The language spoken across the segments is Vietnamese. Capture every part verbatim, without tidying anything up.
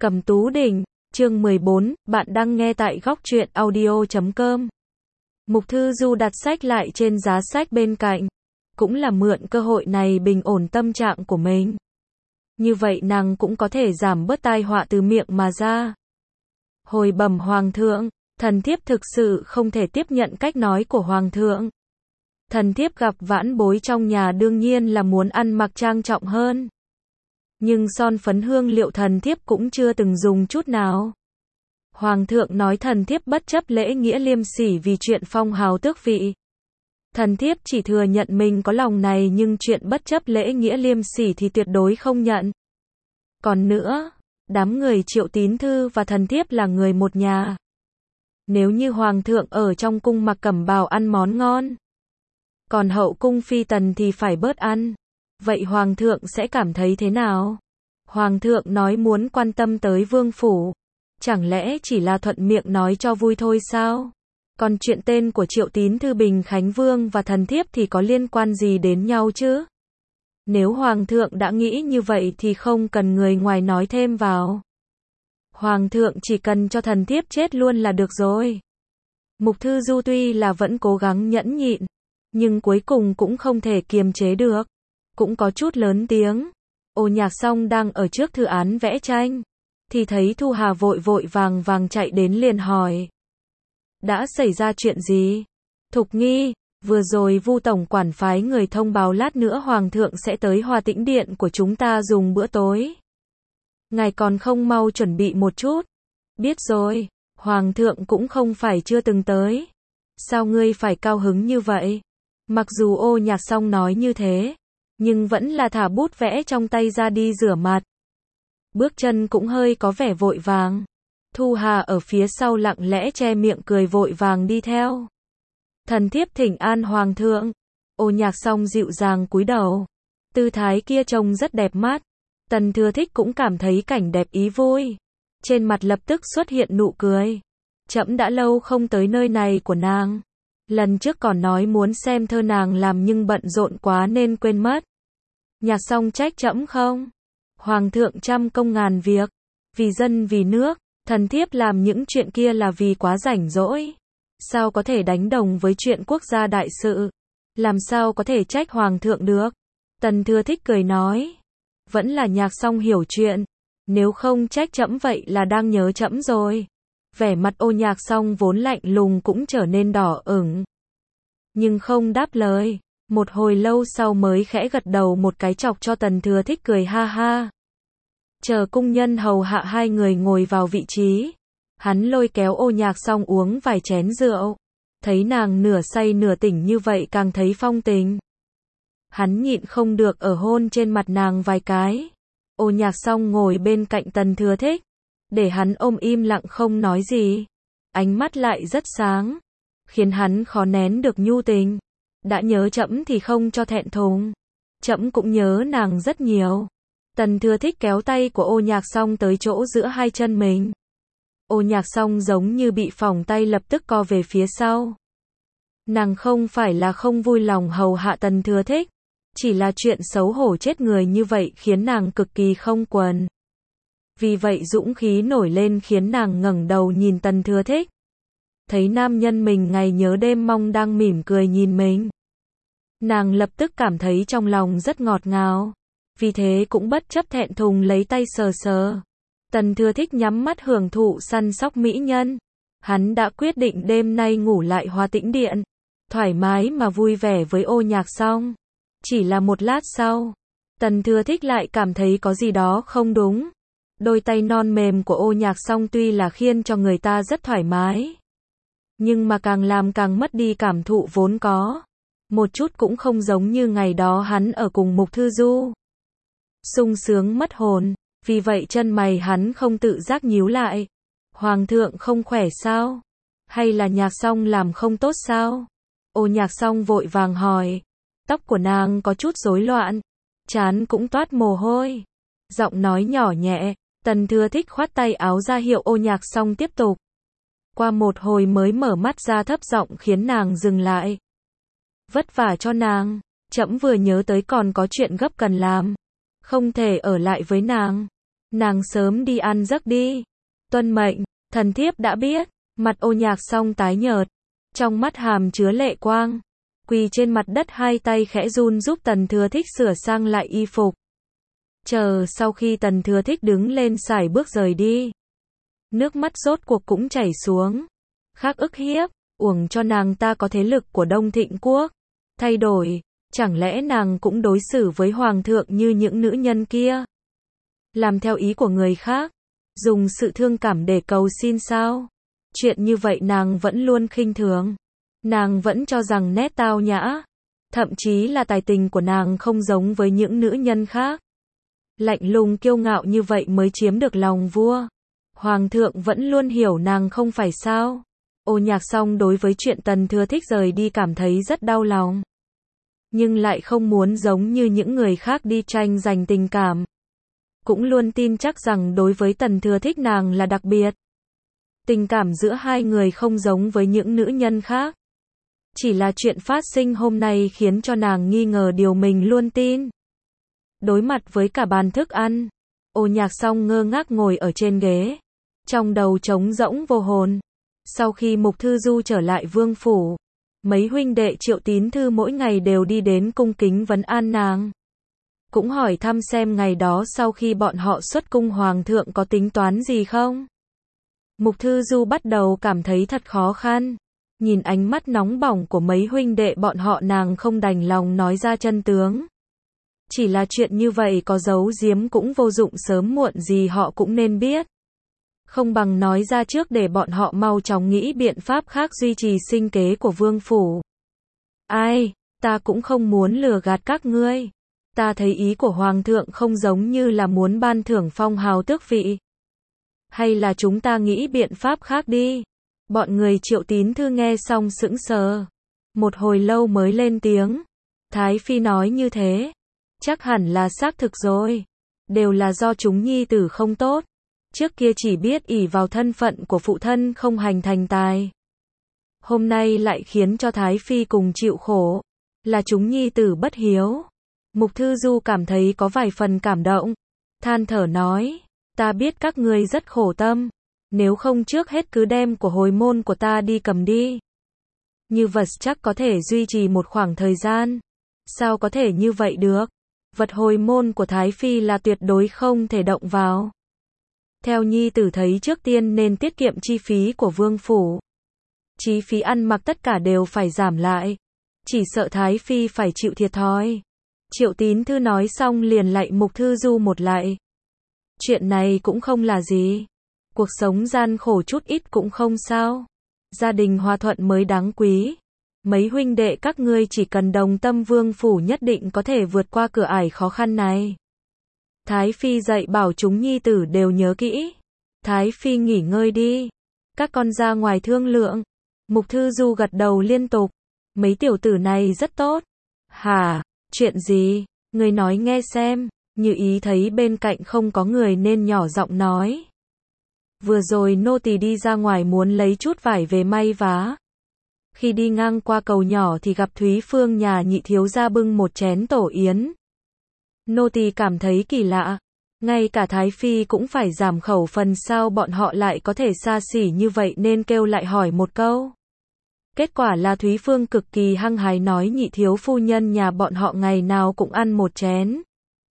Cẩm Tú Đỉnh, chương mười bốn, bạn đang nghe tại góc truyện audio chấm com. Mục Thư Du đặt sách lại trên giá sách bên cạnh, cũng là mượn cơ hội này bình ổn tâm trạng của mình. Như vậy nàng cũng có thể giảm bớt tai họa từ miệng mà ra. Hồi bẩm Hoàng thượng, thần thiếp thực sự không thể tiếp nhận cách nói của Hoàng thượng. Thần thiếp gặp vãn bối trong nhà đương nhiên là muốn ăn mặc trang trọng hơn. Nhưng son phấn hương liệu thần thiếp cũng chưa từng dùng chút nào. Hoàng thượng nói thần thiếp bất chấp lễ nghĩa liêm sỉ vì chuyện phong hào tước vị. Thần thiếp chỉ thừa nhận mình có lòng này, nhưng chuyện bất chấp lễ nghĩa liêm sỉ thì tuyệt đối không nhận. Còn nữa, đám người Triệu Tín Thư và thần thiếp là người một nhà. Nếu như Hoàng thượng ở trong cung mặc cẩm bào ăn món ngon, còn hậu cung phi tần thì phải bớt ăn, vậy Hoàng thượng sẽ cảm thấy thế nào? Hoàng thượng nói muốn quan tâm tới vương phủ, chẳng lẽ chỉ là thuận miệng nói cho vui thôi sao? Còn chuyện tên của Triệu Tín Thư Bình Khánh Vương và thần thiếp thì có liên quan gì đến nhau chứ? Nếu Hoàng thượng đã nghĩ như vậy thì không cần người ngoài nói thêm vào. Hoàng thượng chỉ cần cho thần thiếp chết luôn là được rồi. Mục Thư Du tuy là vẫn cố gắng nhẫn nhịn, nhưng cuối cùng cũng không thể kiềm chế được, cũng có chút lớn tiếng. Ô Nhạc Song đang ở trước thư án vẽ tranh, thì thấy Thu Hà vội vội vàng vàng chạy đến liền hỏi. Đã xảy ra chuyện gì? Thục Nghi, vừa rồi Vu tổng quản phái người thông báo lát nữa Hoàng thượng sẽ tới Hòa Tĩnh Điện của chúng ta dùng bữa tối. Ngài còn không mau chuẩn bị một chút? Biết rồi, Hoàng thượng cũng không phải chưa từng tới. Sao ngươi phải cao hứng như vậy? Mặc dù Ô Nhạc Song nói như thế, nhưng vẫn là thả bút vẽ trong tay ra đi rửa mặt. Bước chân cũng hơi có vẻ vội vàng. Thu Hà ở phía sau lặng lẽ che miệng cười vội vàng đi theo. Thần thiếp thỉnh an Hoàng thượng. Ô Nhạc Song dịu dàng cúi đầu. Tư thái kia trông rất đẹp mắt. Tần Thừa Thích cũng cảm thấy cảnh đẹp ý vui. Trên mặt lập tức xuất hiện nụ cười. Trẫm đã lâu không tới nơi này của nàng. Lần trước còn nói muốn xem thơ nàng làm nhưng bận rộn quá nên quên mất. Nhạc Song trách trẫm không? Hoàng thượng trăm công ngàn việc, vì dân vì nước, thần thiếp làm những chuyện kia là vì quá rảnh rỗi. Sao có thể đánh đồng với chuyện quốc gia đại sự? Làm sao có thể trách Hoàng thượng được? Tần Thừa Thích cười nói. Vẫn là Nhạc Song hiểu chuyện. Nếu không trách trẫm vậy là đang nhớ trẫm rồi. Vẻ mặt Ô Nhạc Song vốn lạnh lùng cũng trở nên đỏ ửng. Nhưng không đáp lời. Một hồi lâu sau mới khẽ gật đầu một cái chọc cho Tần Thừa Thích cười ha ha. Chờ cung nhân hầu hạ hai người ngồi vào vị trí. Hắn lôi kéo Ô Nhạc Song uống vài chén rượu. Thấy nàng nửa say nửa tỉnh như vậy càng thấy phong tình. Hắn nhịn không được ở hôn trên mặt nàng vài cái. Ô Nhạc Song ngồi bên cạnh Tần Thừa Thích, để hắn ôm im lặng không nói gì. Ánh mắt lại rất sáng, khiến hắn khó nén được nhu tình. Đã nhớ trẫm thì không cho thẹn thùng. Trẫm cũng nhớ nàng rất nhiều. Tần Thừa Thích kéo tay của Ô Nhạc Song tới chỗ giữa hai chân mình. Ô Nhạc Song giống như bị phỏng tay lập tức co về phía sau. Nàng không phải là không vui lòng hầu hạ Tần Thừa Thích, chỉ là chuyện xấu hổ chết người như vậy khiến nàng cực kỳ không quần. Vì vậy dũng khí nổi lên khiến nàng ngẩng đầu nhìn Tần Thừa Thích. Thấy nam nhân mình ngày nhớ đêm mong đang mỉm cười nhìn mình. Nàng lập tức cảm thấy trong lòng rất ngọt ngào. Vì thế cũng bất chấp thẹn thùng lấy tay sờ sờ. Tần Thừa Thích nhắm mắt hưởng thụ săn sóc mỹ nhân. Hắn đã quyết định đêm nay ngủ lại Hòa Tĩnh Điện. Thoải mái mà vui vẻ với Ô Nhạc Song. Chỉ là một lát sau, Tần Thừa Thích lại cảm thấy có gì đó không đúng. Đôi tay non mềm của Ô Nhạc Song tuy là khiến cho người ta rất thoải mái, nhưng mà càng làm càng mất đi cảm thụ vốn có. Một chút cũng không giống như ngày đó hắn ở cùng Mục Thư Du. Sung sướng mất hồn, vì vậy chân mày hắn không tự giác nhíu lại. Hoàng thượng không khỏe sao? Hay là Nhạc Song làm không tốt sao? Ô Nhạc Song vội vàng hỏi. Tóc của nàng có chút rối loạn, trán cũng toát mồ hôi. Giọng nói nhỏ nhẹ, Tần Thừa Thích khoát tay áo ra hiệu Ô Nhạc Song tiếp tục. Qua một hồi mới mở mắt ra thấp giọng khiến nàng dừng lại. Vất vả cho nàng, trẫm vừa nhớ tới còn có chuyện gấp cần làm. Không thể ở lại với nàng. Nàng sớm đi ăn giấc đi. Tuân mệnh, thần thiếp đã biết. Mặt Ô Nhạc Song tái nhợt, trong mắt hàm chứa lệ quang, quỳ trên mặt đất hai tay khẽ run giúp Tần Thừa Thích sửa sang lại y phục. Chờ sau khi Tần Thừa Thích đứng lên sải bước rời đi, nước mắt rốt cuộc cũng chảy xuống. Khác ức hiếp, uổng cho nàng ta có thế lực của Đông Thịnh Quốc. Thay đổi, chẳng lẽ nàng cũng đối xử với Hoàng thượng như những nữ nhân kia? Làm theo ý của người khác, dùng sự thương cảm để cầu xin sao? Chuyện như vậy nàng vẫn luôn khinh thường. Nàng vẫn cho rằng nét tao nhã, thậm chí là tài tình của nàng không giống với những nữ nhân khác. Lạnh lùng kiêu ngạo như vậy mới chiếm được lòng vua. Hoàng thượng vẫn luôn hiểu nàng không phải sao? Ô Nhạc Song đối với chuyện Tần Thừa Thích rời đi cảm thấy rất đau lòng. Nhưng lại không muốn giống như những người khác đi tranh giành tình cảm. Cũng luôn tin chắc rằng đối với Tần Thừa Thích nàng là đặc biệt. Tình cảm giữa hai người không giống với những nữ nhân khác. Chỉ là chuyện phát sinh hôm nay khiến cho nàng nghi ngờ điều mình luôn tin. Đối mặt với cả bàn thức ăn, Ô Nhạc Song ngơ ngác ngồi ở trên ghế, trong đầu trống rỗng vô hồn. Sau khi Mục Thư Du trở lại vương phủ, mấy huynh đệ Triệu Tín Thư mỗi ngày đều đi đến cung kính vấn an nàng. Cũng hỏi thăm xem ngày đó sau khi bọn họ xuất cung Hoàng thượng có tính toán gì không. Mục Thư Du bắt đầu cảm thấy thật khó khăn. Nhìn ánh mắt nóng bỏng của mấy huynh đệ bọn họ nàng không đành lòng nói ra chân tướng. Chỉ là chuyện như vậy có giấu giếm cũng vô dụng, sớm muộn gì họ cũng nên biết. Không bằng nói ra trước để bọn họ mau chóng nghĩ biện pháp khác duy trì sinh kế của vương phủ. Ai, ta cũng không muốn lừa gạt các ngươi. Ta thấy ý của Hoàng thượng không giống như là muốn ban thưởng phong hào tước vị. Hay là chúng ta nghĩ biện pháp khác đi. Bọn người Triệu Tín Thư nghe xong sững sờ. Một hồi lâu mới lên tiếng. Thái Phi nói như thế. Chắc hẳn là xác thực rồi. Đều là do chúng nhi tử không tốt. Trước kia chỉ biết ỷ vào thân phận của phụ thân không hành thành tài. Hôm nay lại khiến cho Thái Phi cùng chịu khổ. Là chúng nhi tử bất hiếu. Mục Thư Du cảm thấy có vài phần cảm động. Than thở nói. Ta biết các ngươi rất khổ tâm. Nếu không trước hết cứ đem của hồi môn của ta đi cầm đi. Như vật chắc có thể duy trì một khoảng thời gian. Sao có thể như vậy được? Vật hồi môn của Thái Phi là tuyệt đối không thể động vào. Theo nhi tử thấy trước tiên nên tiết kiệm chi phí của vương phủ. Chi phí ăn mặc tất cả đều phải giảm lại. Chỉ sợ Thái Phi phải chịu thiệt thòi. Triệu Tín Thư nói xong liền lạy Mục Thư Du một lạy. Chuyện này cũng không là gì. Cuộc sống gian khổ chút ít cũng không sao. Gia đình hòa thuận mới đáng quý. Mấy huynh đệ các ngươi chỉ cần đồng tâm vương phủ nhất định có thể vượt qua cửa ải khó khăn này. Thái Phi dạy bảo chúng nhi tử đều nhớ kỹ. Thái Phi nghỉ ngơi đi. Các con ra ngoài thương lượng. Mục Thư Du gật đầu liên tục. Mấy tiểu tử này rất tốt. Hả, chuyện gì? Người nói nghe xem. Như ý thấy bên cạnh không có người nên nhỏ giọng nói. Vừa rồi nô tỳ đi ra ngoài muốn lấy chút vải về may vá. Khi đi ngang qua cầu nhỏ thì gặp Thúy Phương nhà nhị thiếu gia bưng một chén tổ yến. Nô tỳ cảm thấy kỳ lạ. Ngay cả Thái Phi cũng phải giảm khẩu phần, sao bọn họ lại có thể xa xỉ như vậy nên kêu lại hỏi một câu. Kết quả là Thúy Phương cực kỳ hăng hái nói nhị thiếu phu nhân nhà bọn họ ngày nào cũng ăn một chén.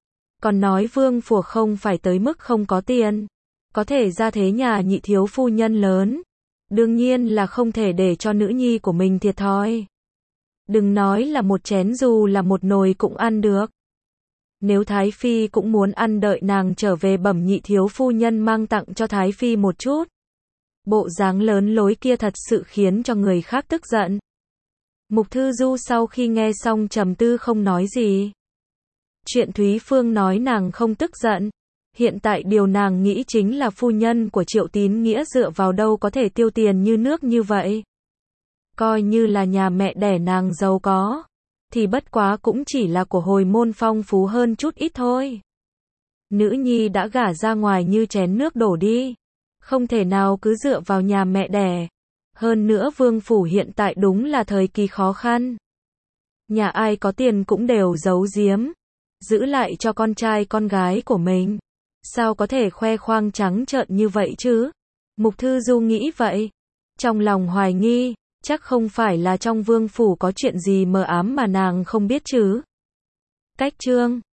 Còn nói vương phủ không phải tới mức không có tiền. Có thể ra thế nhà nhị thiếu phu nhân lớn. Đương nhiên là không thể để cho nữ nhi của mình thiệt thòi. Đừng nói là một chén, dù là một nồi cũng ăn được. Nếu Thái Phi cũng muốn ăn, đợi nàng trở về bẩm nhị thiếu phu nhân mang tặng cho Thái Phi một chút. Bộ dáng lớn lối kia thật sự khiến cho người khác tức giận. Mục Thư Du sau khi nghe xong trầm tư không nói gì. Chuyện Thúy Phương nói nàng không tức giận. Hiện tại điều nàng nghĩ chính là phu nhân của Triệu Tín Nghĩa dựa vào đâu có thể tiêu tiền như nước như vậy. Coi như là nhà mẹ đẻ nàng giàu có, thì bất quá cũng chỉ là của hồi môn phong phú hơn chút ít thôi. Nữ nhi đã gả ra ngoài như chén nước đổ đi. Không thể nào cứ dựa vào nhà mẹ đẻ. Hơn nữa vương phủ hiện tại đúng là thời kỳ khó khăn. Nhà ai có tiền cũng đều giấu giếm. Giữ lại cho con trai con gái của mình. Sao có thể khoe khoang trắng trợn như vậy chứ? Mục Thư Du nghĩ vậy. Trong lòng hoài nghi, chắc không phải là trong vương phủ có chuyện gì mờ ám mà nàng không biết chứ. Cách chương